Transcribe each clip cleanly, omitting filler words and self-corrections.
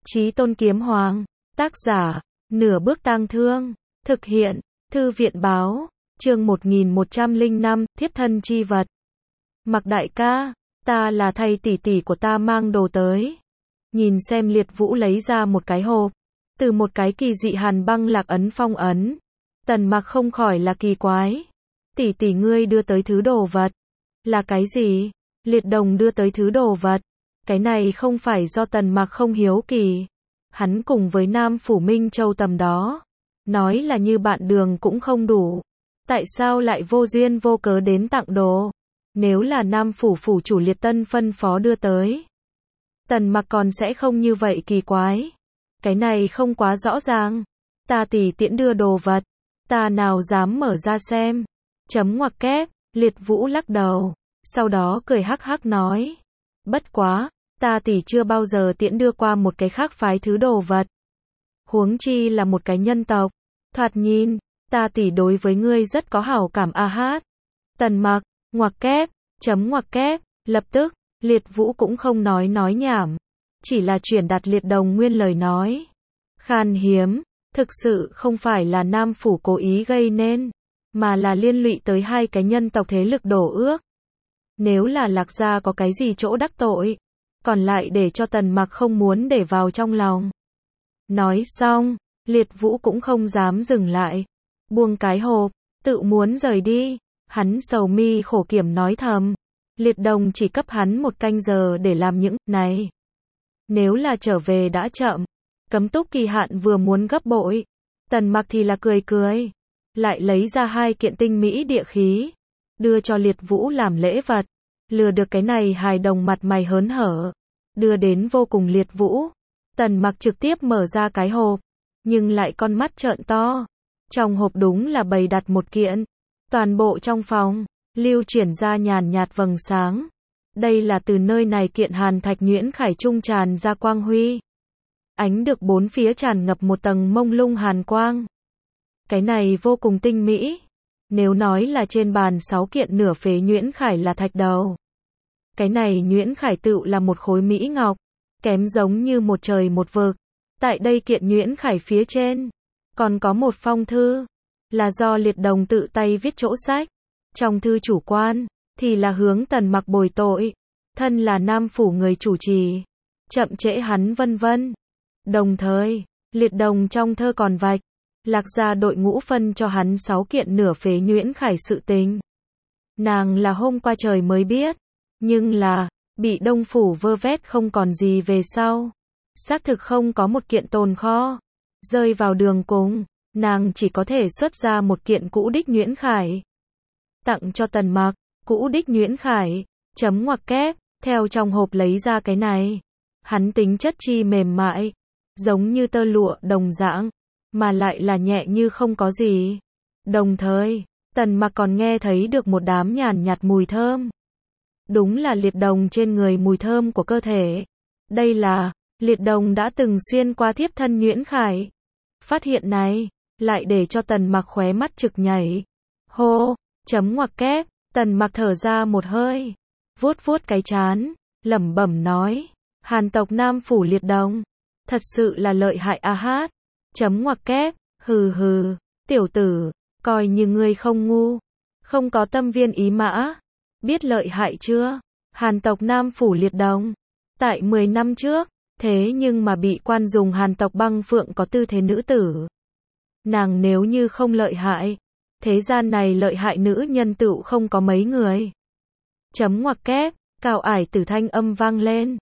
Chí Tôn Kiếm Hoàng, tác giả, Nửa Bước Tang Thương, thực hiện, Thư viện báo, chương 1105, thiếp thân chi vật. Mặc đại ca, ta là thầy tỷ tỷ của ta mang đồ tới. Nhìn xem Liệt Vũ lấy ra một cái hộp, từ một cái kỳ dị hàn băng lạc ấn phong ấn. Tần Mặc không khỏi là kỳ quái. Tỷ tỷ ngươi đưa tới thứ đồ vật. Là cái gì? Liệt Đồng đưa tới thứ đồ vật. Cái này không phải do Tần Mặc không hiếu kỳ. Hắn cùng với Nam Phủ Minh Châu tầm đó. Nói là như bạn đường cũng không đủ. Tại sao lại vô duyên vô cớ đến tặng đồ? Nếu là Nam Phủ Phủ chủ Liệt Tân phân phó đưa tới. Tần Mặc còn sẽ không như vậy kỳ quái. Cái này không quá rõ ràng. Ta tỷ tiễn đưa đồ vật. Ta nào dám mở ra xem. Chấm ngoặc kép, Liệt Vũ lắc đầu. Sau đó cười hắc hắc nói. Bất quá, ta tỷ chưa bao giờ tiễn đưa qua một cái khác phái thứ đồ vật. Huống chi là một cái nhân tộc. Thoạt nhìn, ta tỷ đối với ngươi rất có hảo cảm a hát. Tần Mặc, ngoặc kép, chấm ngoặc kép, lập tức, Liệt Vũ cũng không nói nhảm. Chỉ là chuyển đạt Liệt Đồng nguyên lời nói. Khan hiếm, thực sự không phải là Nam Phủ cố ý gây nên, mà là liên lụy tới hai cái nhân tộc thế lực đổ ước. Nếu là Lạc gia có cái gì chỗ đắc tội, còn lại để cho Tần Mặc không muốn để vào trong lòng. Nói xong, Liệt Vũ cũng không dám dừng lại. Buông cái hộp, tự muốn rời đi. Hắn sầu mi khổ kiểm nói thầm. Liệt Đồng chỉ cấp hắn 1 canh giờ để làm những này. Nếu là trở về đã chậm. Cấm túc kỳ hạn vừa muốn gấp bội. Tần Mặc thì là cười. Lại lấy ra 2 kiện tinh mỹ địa khí. Đưa cho Liệt Vũ làm lễ vật. Lừa được cái này hài đồng mặt mày hớn hở. Đưa đến vô cùng Liệt Vũ. Tần Mặc trực tiếp mở ra cái hộp. Nhưng lại con mắt trợn to. Trong hộp đúng là bày đặt 1 kiện. Toàn bộ trong phòng, lưu chuyển ra nhàn nhạt vầng sáng. Đây là từ nơi này kiện hàn thạch nhuyễn khải trung tràn ra quang huy. Ánh được 4 phía tràn ngập một tầng mông lung hàn quang. Cái này vô cùng tinh mỹ. Nếu nói là trên bàn 6 kiện nửa phế nhuyễn khải là thạch đầu. Cái này nhuyễn khải tựu là một khối mỹ ngọc. Kém giống như một trời một vực. Tại đây kiện nhuyễn khải phía trên. Còn có một phong thư. Là do Liệt Đồng tự tay viết chỗ sách. Trong thư chủ quan. Thì là hướng Tần Mặc bồi tội. Thân là Nam Phủ người chủ trì. Chậm trễ hắn vân vân. Đồng thời, Liệt Đồng trong thơ còn vạch. Lạc gia đội ngũ phân cho hắn 6 kiện nửa phế nhuyễn khải sự tình. Nàng là hôm qua trời mới biết. Nhưng là, bị Đông Phủ vơ vét không còn gì về sau. Xác thực không có một kiện tồn kho. Rơi vào đường cùng, nàng chỉ có thể xuất ra 1 kiện cũ đích nhuyễn khải. Tặng cho Tần Mặc, cũ đích nhuyễn khải, chấm ngoặc kép, theo trong hộp lấy ra cái này. Hắn tính chất chi mềm mại, giống như tơ lụa đồng dạng, mà lại là nhẹ như không có gì. Đồng thời, Tần Mặc còn nghe thấy được một đám nhàn nhạt mùi thơm. Đúng là Liệt Đồng trên người mùi thơm của cơ thể. Đây là, Liệt Đồng đã từng xuyên qua thiếp thân nhuyễn khải. Phát hiện này, lại để cho Tần Mặc khóe mắt trực nhảy. Hô, chấm ngoặc kép, Tần Mặc thở ra một hơi. Vuốt cái trán, lẩm bẩm nói. Hàn tộc Nam Phủ Liệt Đồng. Thật sự là lợi hại a hát. Chấm ngoặc kép, hừ, tiểu tử, coi như ngươi không ngu. Không có tâm viên ý mã. Biết lợi hại chưa? Hàn tộc Nam Phủ Liệt Đồng. Tại 10 năm trước, thế nhưng mà bị quan dùng Hàn tộc Băng Phượng có tư thế nữ tử. Nàng nếu như không lợi hại, thế gian này lợi hại nữ nhân tựu không có mấy người. Chấm ngoặc kép, cao ải tử thanh âm vang lên.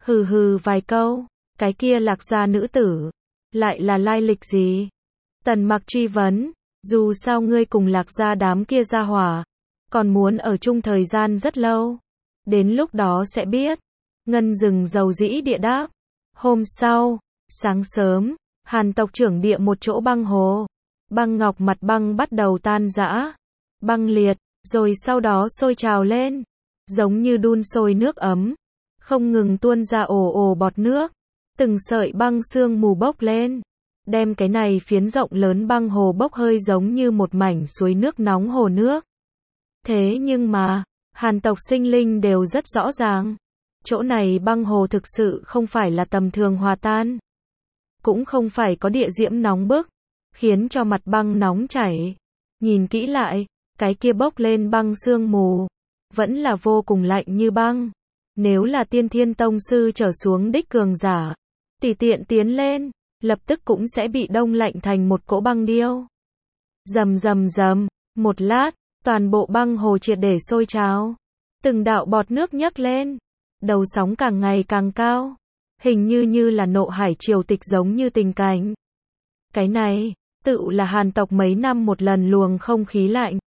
Hừ vài câu, cái kia Lạc gia nữ tử, lại là lai lịch gì? Tần Mặc truy vấn, dù sao ngươi cùng Lạc gia đám kia gia hỏa, còn muốn ở chung thời gian rất lâu. Đến lúc đó sẽ biết. Ngân Rừng dầu dĩ địa đáp. Hôm sau, sáng sớm, Hàn tộc trưởng địa một chỗ băng hồ. Băng ngọc mặt băng bắt đầu tan rã. Băng liệt, rồi sau đó sôi trào lên. Giống như đun sôi nước ấm. Không ngừng tuôn ra ồ bọt nước. Từng sợi băng sương mù bốc lên. Đem cái này phiến rộng lớn băng hồ bốc hơi giống như một mảnh suối nước nóng hồ nước. Thế nhưng mà, Hàn tộc sinh linh đều rất rõ ràng. Chỗ này băng hồ thực sự không phải là tầm thường hòa tan. cũng không phải có địa diễm nóng bức, khiến cho mặt băng nóng chảy. Nhìn kỹ lại, cái kia bốc lên băng sương mù, vẫn là vô cùng lạnh như băng. Nếu là tiên thiên tông sư trở xuống đích cường giả, tùy tiện tiến lên, lập tức cũng sẽ bị đông lạnh thành một cỗ băng điêu. Rầm rầm rầm, một lát, toàn bộ băng hồ triệt để sôi trào. Từng đạo bọt nước nhấc lên, đầu sóng càng ngày càng cao, hình như là nộ hải triều tịch giống như tình cảnh. Cái này, tự là Hàn tộc mấy năm một lần luồng không khí lạnh.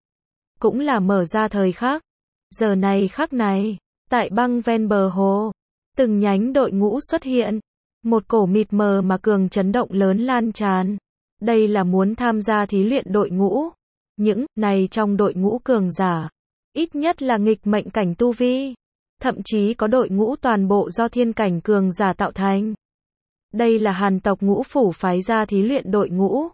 Cũng là mở ra thời khắc. Giờ này khắc này, tại băng ven bờ hồ, từng nhánh đội ngũ xuất hiện. Một cổ mịt mờ mà cường chấn động lớn lan tràn. Đây là muốn tham gia thí luyện đội ngũ. Những này trong đội ngũ cường giả, ít nhất là nghịch mệnh cảnh tu vi. Thậm chí có đội ngũ toàn bộ do thiên cảnh cường giả tạo thành. Đây là Hàn tộc Ngũ Phủ phái ra thí luyện đội ngũ.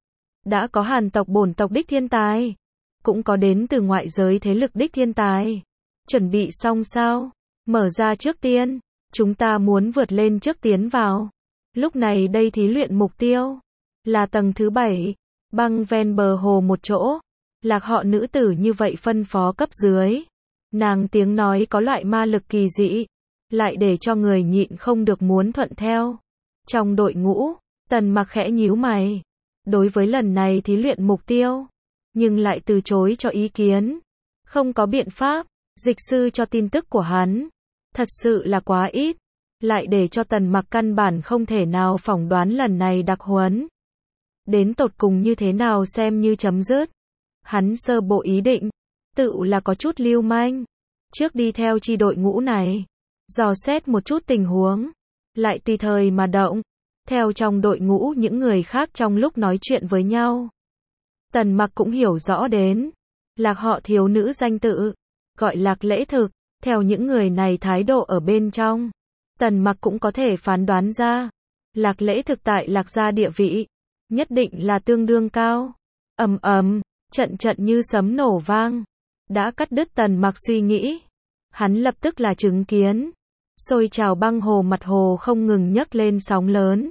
Đã có Hàn tộc bổn tộc đích thiên tài, cũng có đến từ ngoại giới thế lực đích thiên tài. Chuẩn bị xong sao? Mở ra trước tiên, chúng ta muốn vượt lên trước tiến vào. Lúc này đây thí luyện mục tiêu là tầng thứ 7, băng ven bờ hồ một chỗ. Lạc họ nữ tử như vậy phân phó cấp dưới. Nàng tiếng nói có loại ma lực kỳ dị, lại để cho người nhịn không được muốn thuận theo. Trong đội ngũ, Tần Mặc khẽ nhíu mày. Đối với lần này thí luyện mục tiêu, nhưng lại từ chối cho ý kiến. Không có biện pháp, dịch sư cho tin tức của hắn thật sự là quá ít, lại để cho Tần Mặc căn bản không thể nào phỏng đoán lần này đặc huấn đến tột cùng như thế nào xem như chấm dứt. Hắn sơ bộ ý định, tự là có chút lưu manh, trước đi theo chi đội ngũ này, dò xét một chút tình huống, lại tùy thời mà động, theo trong đội ngũ những người khác trong lúc nói chuyện với nhau. Tần Mặc cũng hiểu rõ đến, Lạc họ thiếu nữ danh tự, gọi Lạc Lễ Thực, theo những người này thái độ ở bên trong, Tần Mặc cũng có thể phán đoán ra, Lạc Lễ Thực tại Lạc gia địa vị, nhất định là tương đương cao. Ầm ầm, trận trận như sấm nổ vang, đã cắt đứt Tần Mặc suy nghĩ. Hắn lập tức là chứng kiến, sôi trào băng hồ mặt hồ không ngừng nhấc lên sóng lớn.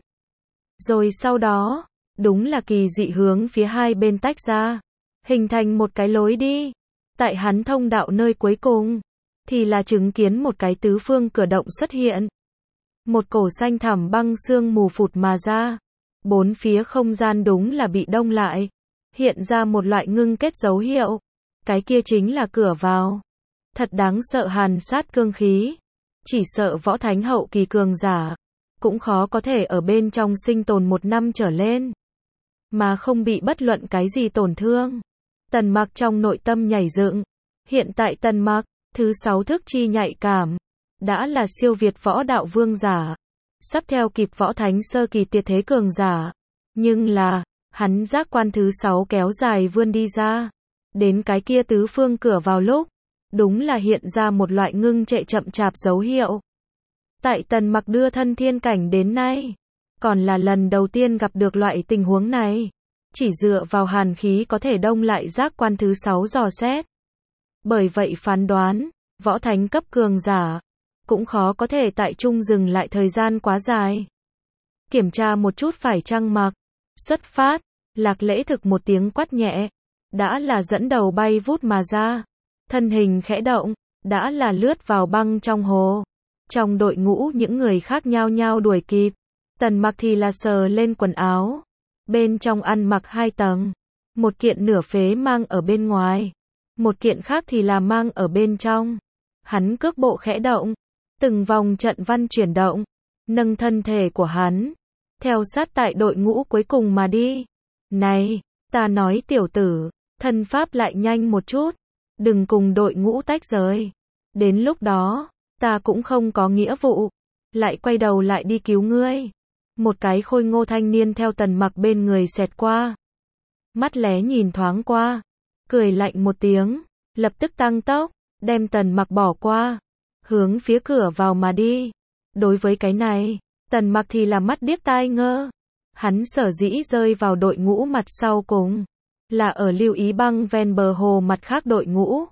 Rồi sau đó, đúng là kỳ dị hướng phía hai bên tách ra, hình thành một cái lối đi. Tại hắn thông đạo nơi cuối cùng, thì là chứng kiến một cái tứ phương cửa động xuất hiện. Một cổ xanh thẳm băng sương mù phụt mà ra. Bốn phía không gian đúng là bị đông lại, hiện ra một loại ngưng kết dấu hiệu. Cái kia chính là cửa vào. Thật đáng sợ hàn sát cương khí. Chỉ sợ võ thánh hậu kỳ cường giả, cũng khó có thể ở bên trong sinh tồn 1 năm trở lên, mà không bị bất luận cái gì tổn thương. Tần Mặc trong nội tâm nhảy dựng. Hiện tại Tần Mặc, thứ 6 thức chi nhạy cảm, đã là siêu việt võ đạo vương giả, sắp theo kịp võ thánh sơ kỳ tuyệt thế cường giả. Nhưng là, hắn giác quan thứ 6 kéo dài vươn đi ra, đến cái kia tứ phương cửa vào lúc, đúng là hiện ra một loại ngưng trệ chậm chạp dấu hiệu. Tại Tần Mặc đưa thân thiên cảnh đến nay, còn là lần đầu tiên gặp được loại tình huống này. Chỉ dựa vào hàn khí có thể đông lại giác quan thứ 6 dò xét. Bởi vậy phán đoán, võ thánh cấp cường giả, cũng khó có thể tại trung dừng lại thời gian quá dài. Kiểm tra một chút phải chăng mặc. Xuất phát, Lạc Lễ Thực một tiếng quát nhẹ, đã là dẫn đầu bay vút mà ra. Thân hình khẽ động, đã là lướt vào băng trong hồ. Trong đội ngũ những người khác nhao nhao đuổi kịp. Tần Mặc thì là sờ lên quần áo. Bên trong ăn mặc 2 tầng. Một kiện nửa phế mang ở bên ngoài. Một kiện khác thì là mang ở bên trong. Hắn cước bộ khẽ động. Từng vòng trận văn chuyển động. Nâng thân thể của hắn. Theo sát tại đội ngũ cuối cùng mà đi. Này, ta nói tiểu tử, thân pháp lại nhanh một chút. Đừng cùng đội ngũ tách rời. Đến lúc đó, ta cũng không có nghĩa vụ. Lại quay đầu lại đi cứu ngươi. Một cái khôi ngô thanh niên theo Tần Mặc bên người xẹt qua. Mắt lé nhìn thoáng qua. Cười lạnh một tiếng. Lập tức tăng tốc. Đem Tần Mặc bỏ qua. Hướng phía cửa vào mà đi. Đối với cái này, Tần Mặc thì là mắt điếc tai ngơ. Hắn sở dĩ rơi vào đội ngũ mặt sau cùng. Là ở lưu ý băng ven bờ hồ mặt khác đội ngũ.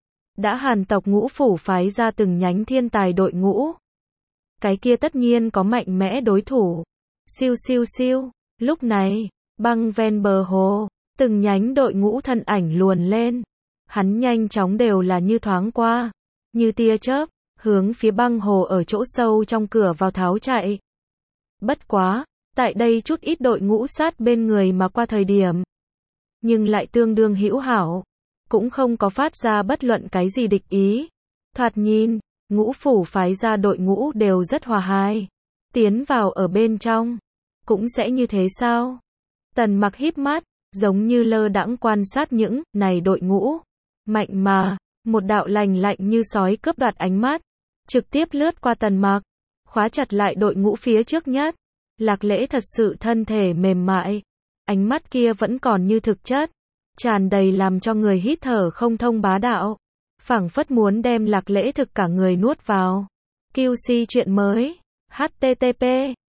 Đã Hàn tộc Ngũ Phủ phái ra từng nhánh thiên tài đội ngũ. Cái kia tất nhiên có mạnh mẽ đối thủ. Siêu siêu siêu, lúc này, băng ven bờ hồ, từng nhánh đội ngũ thân ảnh luồn lên. Hắn nhanh chóng đều là như thoáng qua, như tia chớp, hướng phía băng hồ ở chỗ sâu trong cửa vào tháo chạy. Bất quá, tại đây chút ít đội ngũ sát bên người mà qua thời điểm, nhưng lại tương đương hữu hảo, cũng không có phát ra bất luận cái gì địch ý. Thoạt nhìn, ngũ phủ phái ra đội ngũ đều rất hòa hài. Tiến vào ở bên trong, cũng sẽ như thế sao? Tần Mặc híp mắt, giống như lơ đãng quan sát những này đội ngũ. Mạnh mà, một đạo lạnh lạnh như sói cướp đoạt ánh mắt, trực tiếp lướt qua Tần Mặc, khóa chặt lại đội ngũ phía trước nhất. Lạc Lễ thật sự thân thể mềm mại, ánh mắt kia vẫn còn như thực chất, tràn đầy làm cho người hít thở không thông bá đạo, phảng phất muốn đem Lạc Lễ thực cả người nuốt vào. QC chuyện mới, http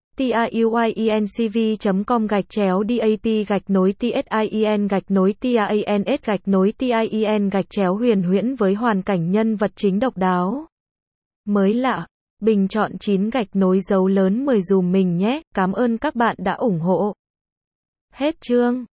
tiuyencv.com/dap-tin-tien-tien-huyền huyễn với hoàn cảnh nhân vật chính độc đáo. Mới lạ, bình chọn 9 dấu lớn 10 dùm mình nhé, cảm ơn các bạn đã ủng hộ. Hết chương.